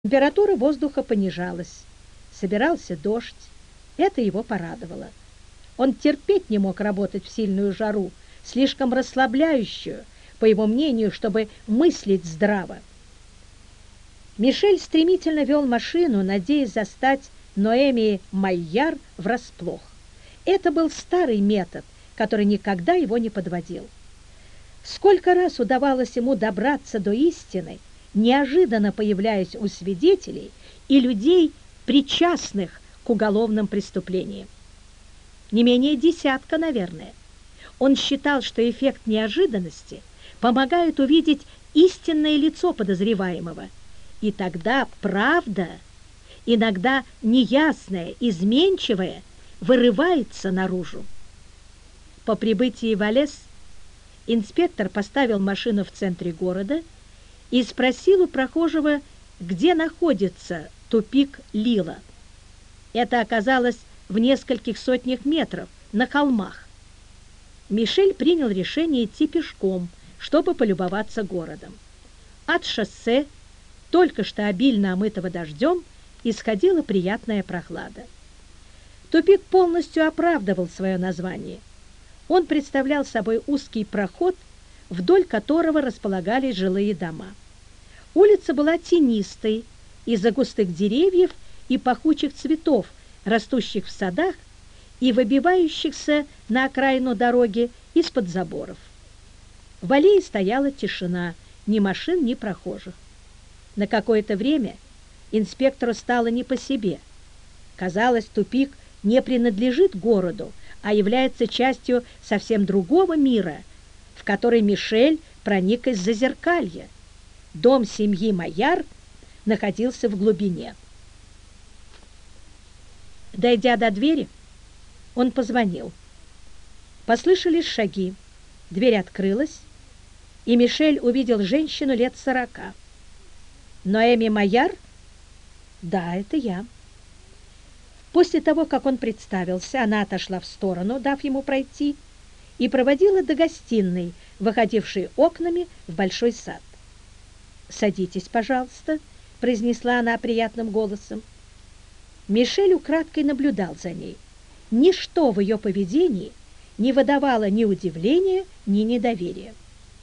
Температура воздуха понижалась. Собирался дождь. Это его порадовало. Он терпеть не мог работать в сильную жару, слишком расслабляющую, по его мнению, чтобы мыслить здраво. Мишель стремительно вел машину, надеясь застать Ноэми Майяр врасплох. Это был старый метод, который никогда его не подводил. Сколько раз удавалось ему добраться до истины, неожиданно появляясь у свидетелей и людей, причастных к уголовным преступлениям. Не менее десятка, наверное. Он считал, что эффект неожиданности помогает увидеть истинное лицо подозреваемого, и тогда правда, иногда неясная, изменчивая, вырывается наружу. По прибытии в Алес инспектор поставил машину в центре города и спросил у прохожего, где находится тупик Лила. Это оказалось в нескольких сотнях метров, на холмах. Мишель принял решение идти пешком, чтобы полюбоваться городом. От шоссе, только что обильно омытого дождем, исходила приятная прохлада. Тупик полностью оправдывал свое название. Он представлял собой узкий проход, вдоль которого располагались жилые дома. Улица была тенистой из-за густых деревьев и пахучих цветов, растущих в садах и выбивающихся на окраину дороги из-под заборов. В аллее стояла тишина, ни машин, ни прохожих. На какое-то время инспектору стало не по себе. Казалось, тупик не принадлежит городу, а является частью совсем другого мира, в который Мишель проник из Зазеркалья. Дом семьи Майяр находился в глубине. Дойдя до двери, он позвонил. Послышались шаги, дверь открылась, и Мишель увидел женщину лет 40. «Ноэми Майяр?» «Да, это я». После того, как он представился, она отошла в сторону, дав ему пройти, и проводила до гостиной, выходившей окнами в большой сад. «Садитесь, пожалуйста», — произнесла она приятным голосом. Мишель украдкой наблюдал за ней. Ничто в ее поведении не выдавало ни удивления, ни недоверия.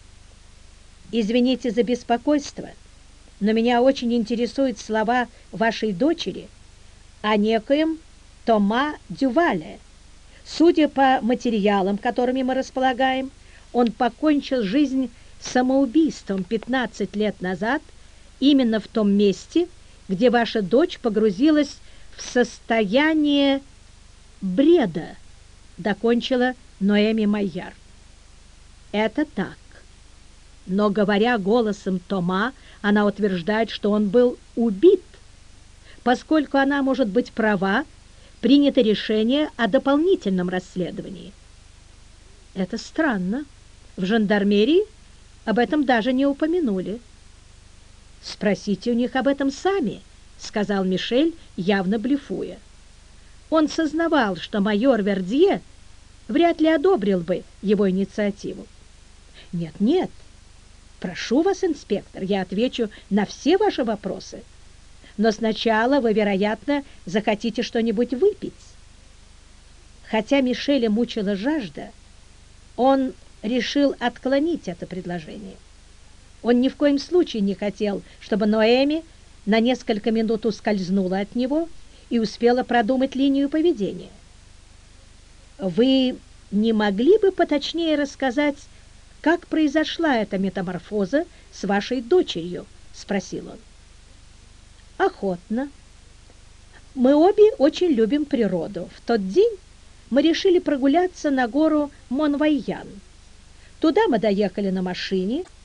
«Извините за беспокойство, но меня очень интересуют слова вашей дочери о некоем Тома Дювале. Судя по материалам, которыми мы располагаем, он покончил жизнь самоубийством 15 лет назад именно в том месте, где ваша дочь погрузилась в состояние бреда», докончила Ноэми Майяр. «Это так. Но, говоря голосом Тома, она утверждает, что он был убит. Поскольку она может быть права, принято решение о дополнительном расследовании». «Это странно. В жандармерии об этом даже не упомянули». «Спросите у них об этом сами», — сказал Мишель, явно блефуя. Он сознавал, что майор Вердье вряд ли одобрил бы его инициативу. «Нет, нет, прошу вас, инспектор, я отвечу на все ваши вопросы. Но сначала вы, вероятно, захотите что-нибудь выпить». Хотя Мишеля мучила жажда, он решил отклонить это предложение. Он ни в коем случае не хотел, чтобы Ноэми на несколько минут ускользнула от него и успела продумать линию поведения. «Вы не могли бы поточнее рассказать, как произошла эта метаморфоза с вашей дочерью?» — спросил он. «Охотно. Мы обе очень любим природу. В тот день мы решили прогуляться на гору Монвайян. Туда мы доехали на машине,